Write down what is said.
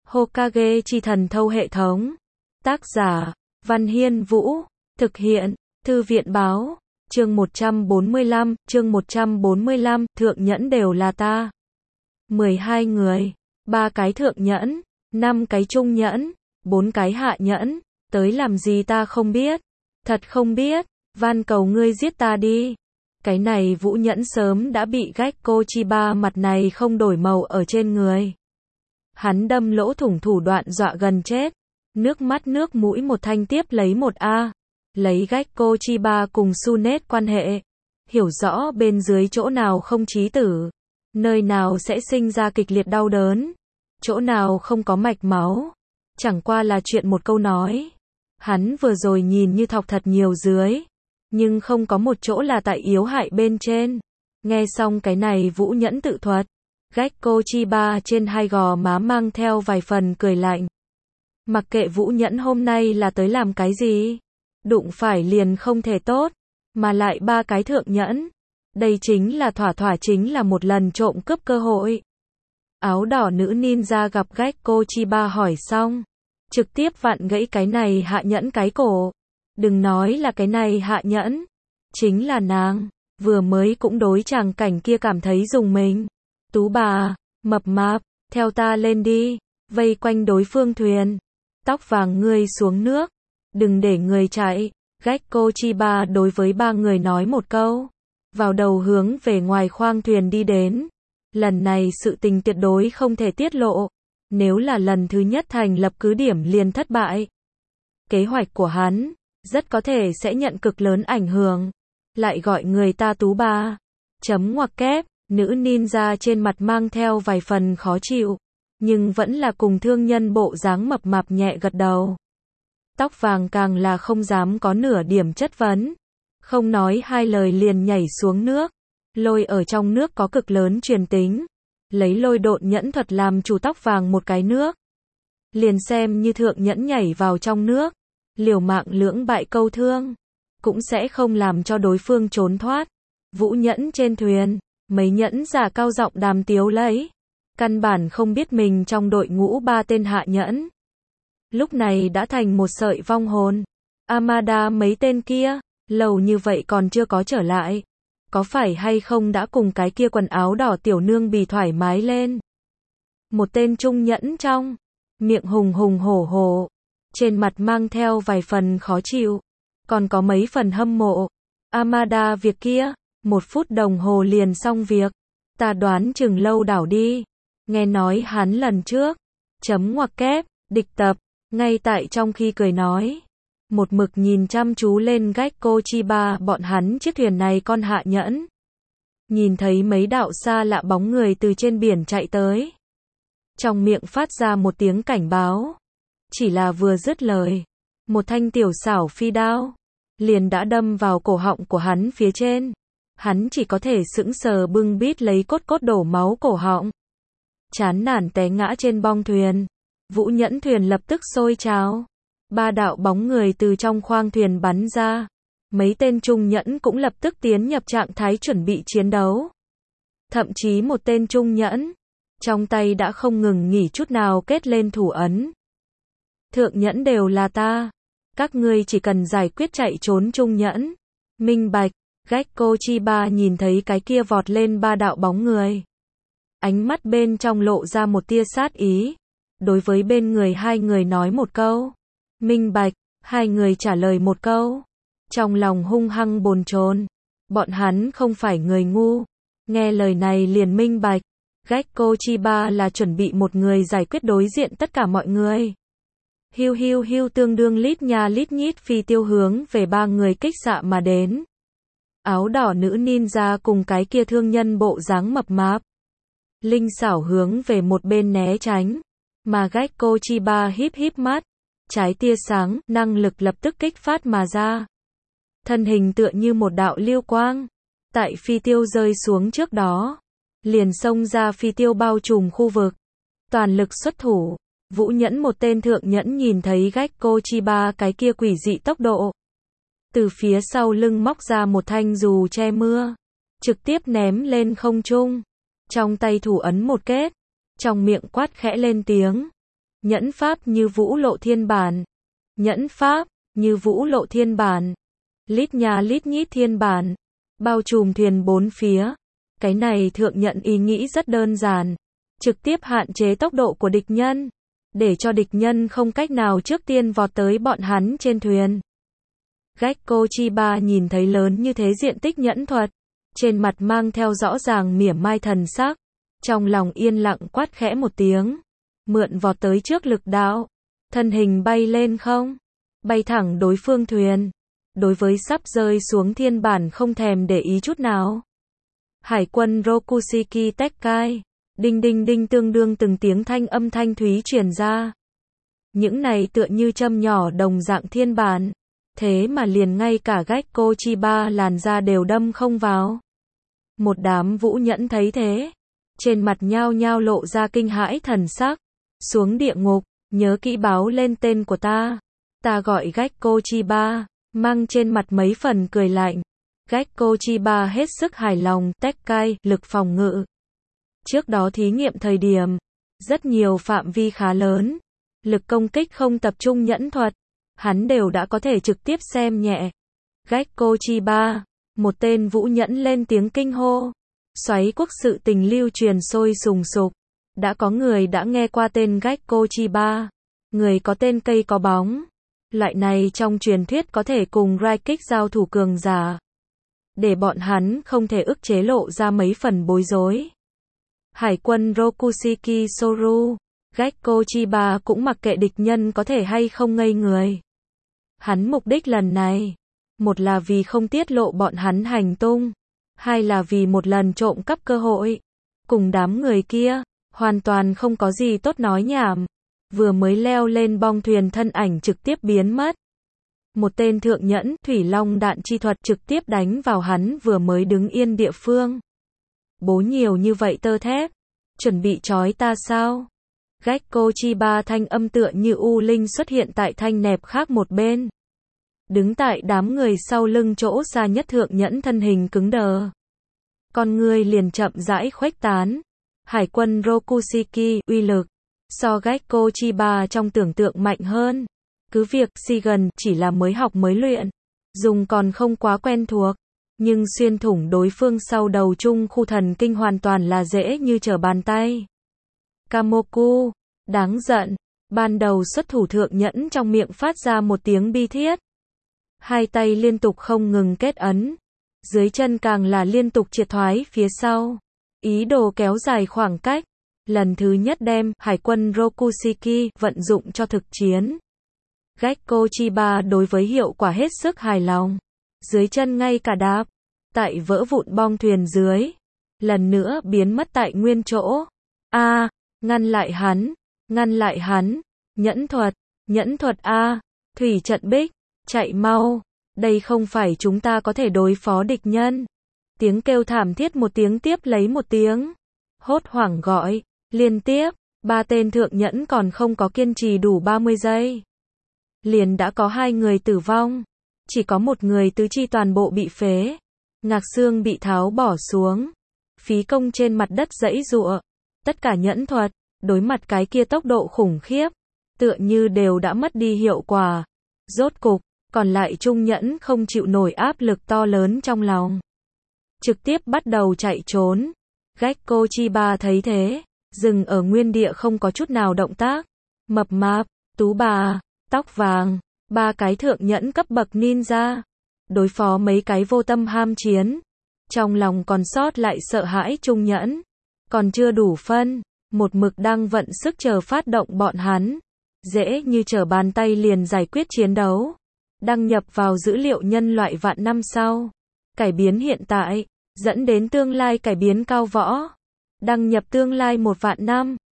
Hokage chi thần thâu hệ thống. Tác giả, Văn Hiên Vũ. Thực hiện, Thư viện báo. Chương 145, thượng nhẫn đều là ta. 12 người, 3 cái thượng nhẫn, 5 cái trung nhẫn, 4 cái hạ nhẫn, tới làm gì ta không biết. Thật không biết, van cầu ngươi giết ta đi. Cái này Vũ Nhẫn sớm đã bị Gekko Chiba mặt này không đổi màu ở trên người. Hắn đâm lỗ thủng thủ đoạn dọa gần chết. Nước mắt nước mũi một thanh tiếp lấy một A. Lấy Gekko Chiba cùng Sunet quan hệ. Hiểu rõ bên dưới chỗ nào không chí tử. Nơi nào sẽ sinh ra kịch liệt đau đớn. Chỗ nào không có mạch máu. Chẳng qua là chuyện một câu nói. Hắn vừa rồi nhìn như thọc thật nhiều dưới. Nhưng không có một chỗ là tại yếu hại bên trên. Nghe xong cái này Vũ Nhẫn tự thuật. Gekko Chiba trên hai gò má mang theo vài phần cười lạnh. Mặc kệ Vũ Nhẫn hôm nay là tới làm cái gì. Đụng phải liền không thể tốt. Mà lại 3 cái thượng nhẫn. Đây chính là thỏa chính là một lần trộm cướp cơ hội. Áo đỏ nữ ninja gặp Gekko Chiba hỏi xong. Trực tiếp vặn gãy cái này hạ nhẫn cái cổ. Đừng nói là cái này hạ nhẫn. Chính là nàng. Vừa mới cũng đối chàng cảnh kia cảm thấy rùng mình. Tú bà, mập mạp, theo ta lên đi. Vây quanh đối phương thuyền. Tóc vàng ngươi xuống nước. Đừng để người chạy. Gekko Chiba đối với 3 người nói một câu. Vào đầu hướng về ngoài khoang thuyền đi đến. Lần này sự tình tuyệt đối không thể tiết lộ. Nếu là lần thứ nhất thành lập cứ điểm liền thất bại. Kế hoạch của hắn, rất có thể sẽ nhận cực lớn ảnh hưởng. Lại gọi người ta tú bà. Chấm ngoặc kép, nữ ninja trên mặt mang theo vài phần khó chịu. Nhưng vẫn là cùng thương nhân bộ dáng mập mạp nhẹ gật đầu. Tóc vàng càng là không dám có nửa điểm chất vấn. Không nói hai lời liền nhảy xuống nước. Lôi ở trong nước có cực lớn truyền tính. Lấy lôi độn nhẫn thuật làm chủ tóc vàng một cái nước. Liền xem như thượng nhẫn nhảy vào trong nước. Liều mạng lưỡng bại câu thương. Cũng sẽ không làm cho đối phương trốn thoát. Vũ Nhẫn trên thuyền. Mấy nhẫn giả cao giọng đàm tiếu lấy. Căn bản không biết mình trong đội ngũ 3 tên hạ nhẫn. Lúc này đã thành một sợi vong hồn. Amada mấy tên kia. Lâu như vậy còn chưa có trở lại. Có phải hay không đã cùng cái kia quần áo đỏ tiểu nương bì thoải mái lên. Một tên trung nhẫn trong. Miệng hùng hổ hổ. Trên mặt mang theo vài phần khó chịu. Còn có mấy phần hâm mộ. Amada việc kia. 1 phút đồng hồ liền xong việc. Ta đoán chừng lâu đảo đi. Nghe nói hắn lần trước. Chấm ngoặc kép. Địch tập. Ngay tại trong khi cười nói. Một mực nhìn chăm chú lên Gekko Chiba bọn hắn chiếc thuyền này con hạ nhẫn. Nhìn thấy mấy đạo xa lạ bóng người từ trên biển chạy tới. Trong miệng phát ra một tiếng cảnh báo. Chỉ là vừa dứt lời. Một thanh tiểu xảo phi đao. Liền đã đâm vào cổ họng của hắn phía trên. Hắn chỉ có thể sững sờ bưng bít lấy cốt đổ máu cổ họng. Chán nản té ngã trên bong thuyền. Vũ Nhẫn thuyền lập tức sôi trào. 3 đạo bóng người từ trong khoang thuyền bắn ra. Mấy tên trung nhẫn cũng lập tức tiến nhập trạng thái chuẩn bị chiến đấu. Thậm chí một tên trung nhẫn. Trong tay đã không ngừng nghỉ chút nào kết lên thủ ấn. Thượng nhẫn đều là ta. Các ngươi chỉ cần giải quyết chạy trốn trung nhẫn. Minh bạch. Gekko Chiba nhìn thấy cái kia vọt lên 3 đạo bóng người. Ánh mắt bên trong lộ ra một tia sát ý. Đối với bên người 2 người nói một câu. Minh bạch, 2 người trả lời một câu. Trong lòng hung hăng bồn chồn. Bọn hắn không phải người ngu. Nghe lời này liền minh bạch. Gekko Chiba là chuẩn bị một người giải quyết đối diện tất cả mọi người. Hiu tương đương lít nha lít nhít phi tiêu hướng về 3 người kích xạ mà đến. Áo đỏ nữ ninja cùng cái kia thương nhân bộ dáng mập mạp. Linh xảo hướng về một bên né tránh. Mà Gekko Chiba híp mắt. Trái tia sáng, năng lực lập tức kích phát mà ra. Thân hình tựa như một đạo lưu quang. Tại phi tiêu rơi xuống trước đó. Liền xông ra phi tiêu bao trùm khu vực. Toàn lực xuất thủ. Vũ Nhẫn một tên thượng nhẫn nhìn thấy Gekko Chiba cái kia quỷ dị tốc độ. Từ phía sau lưng móc ra một thanh dù che mưa. Trực tiếp ném lên không trung. Trong tay thủ ấn một kết. Trong miệng quát khẽ lên tiếng. Nhẫn pháp như vũ lộ thiên bản. Nhẫn pháp, như vũ lộ thiên bản. Lít nhà lít nhít thiên bản. Bao trùm thuyền bốn phía. Cái này thượng nhẫn ý nghĩ rất đơn giản. Trực tiếp hạn chế tốc độ của địch nhân. Để cho địch nhân không cách nào trước tiên vọt tới bọn hắn trên thuyền. Gekko Chiba nhìn thấy lớn như thế diện tích nhẫn thuật. Trên mặt mang theo rõ ràng mỉa mai thần sắc. Trong lòng yên lặng quát khẽ một tiếng. Mượn vọt tới trước lực đạo. Thân hình bay lên không. Bay thẳng đối phương thuyền. Đối với sắp rơi xuống thiên bản không thèm để ý chút nào. Hải quân Rokushiki Tekkai. Đinh đinh đinh tương đương từng tiếng thanh âm thanh thúy truyền ra. Những này tựa như châm nhỏ đồng dạng thiên bản. Thế mà liền ngay cả Gekko Chiba làn da đều đâm không vào. Một đám vũ nhẫn thấy thế. Trên mặt nhao nhao lộ ra kinh hãi thần sắc. Xuống địa ngục, nhớ kỹ báo lên tên của ta. Ta gọi Gekko Chiba, mang trên mặt mấy phần cười lạnh. Gekko Chiba hết sức hài lòng, Tekkai, lực phòng ngự. Trước đó thí nghiệm thời điểm, rất nhiều phạm vi khá lớn. Lực công kích không tập trung nhẫn thuật. Hắn đều đã có thể trực tiếp xem nhẹ. Gekko Chiba, một tên vũ nhẫn lên tiếng kinh hô. Xoáy quốc sự tình lưu truyền sôi sùng sục. Đã có người đã nghe qua tên Gekko Chiba. Người có tên cây có bóng. Loại này trong truyền thuyết có thể cùng Raikik giao thủ cường giả. Để bọn hắn không thể ức chế lộ ra mấy phần bối rối. Hải quân Rokushiki Soru. Gekko Chiba cũng mặc kệ địch nhân có thể hay không ngây người. Hắn mục đích lần này. Một là vì không tiết lộ bọn hắn hành tung. Hai là vì một lần trộm cắp cơ hội. Cùng đám người kia. Hoàn toàn không có gì tốt nói nhảm. Vừa mới leo lên bong thuyền thân ảnh trực tiếp biến mất. Một tên thượng nhẫn, thủy long đạn chi thuật trực tiếp đánh vào hắn vừa mới đứng yên địa phương. Bố nhiều như vậy tơ thép. Chuẩn bị trói ta sao? Gekko Chiba thanh âm tựa như u linh xuất hiện tại thanh nẹp khác một bên. Đứng tại đám người sau lưng chỗ xa nhất thượng nhẫn thân hình cứng đờ. Con người liền chậm rãi khuếch tán. Hải quân Rokushiki, uy lực. So Gekko Chiba trong tưởng tượng mạnh hơn. Cứ việc Shigen chỉ là mới học mới luyện. Dùng còn không quá quen thuộc. Nhưng xuyên thủng đối phương sau đầu chung khu thần kinh hoàn toàn là dễ như trở bàn tay. Kamoku. Đáng giận. Ban đầu xuất thủ thượng nhẫn trong miệng phát ra một tiếng bi thiết. Hai tay liên tục không ngừng kết ấn. Dưới chân càng là liên tục triệt thoái phía sau. Ý đồ kéo dài khoảng cách. Lần thứ nhất đem hải quân Rokushiki vận dụng cho thực chiến. Gekko Chiba đối với hiệu quả hết sức hài lòng. Dưới chân ngay cả đạp. Tại vỡ vụn bong thuyền dưới. Lần nữa biến mất tại nguyên chỗ. Ngăn lại hắn. Ngăn lại hắn. Nhẫn thuật thủy trận bích. Chạy mau. Đây không phải chúng ta có thể đối phó địch nhân. Tiếng kêu thảm thiết một tiếng tiếp lấy một tiếng. Hốt hoảng gọi. Liên tiếp. Ba tên thượng nhẫn còn không có kiên trì đủ 30 giây. Liền đã có 2 người tử vong. Chỉ có một người tứ chi toàn bộ bị phế. Ngạc xương bị tháo bỏ xuống. Phí công trên mặt đất giãy giụa. Tất cả nhẫn thuật. Đối mặt cái kia tốc độ khủng khiếp. Tựa như đều đã mất đi hiệu quả. Rốt cục. Còn lại trung nhẫn không chịu nổi áp lực to lớn trong lòng. Trực tiếp bắt đầu chạy trốn. Gekko Chiba thấy thế. Dừng ở nguyên địa không có chút nào động tác. Mập mạp, tú bà, tóc vàng. 3 cái thượng nhẫn cấp bậc ninja. Đối phó mấy cái vô tâm ham chiến. Trong lòng còn sót lại sợ hãi trung nhẫn. Còn chưa đủ phân. Một mực đang vận sức chờ phát động bọn hắn. Dễ như trở bàn tay liền giải quyết chiến đấu. Đăng nhập vào dữ liệu nhân loại vạn năm sau. Cải biến hiện tại. Dẫn đến tương lai cải biến cao võ. Đăng nhập tương lai 1 vạn năm.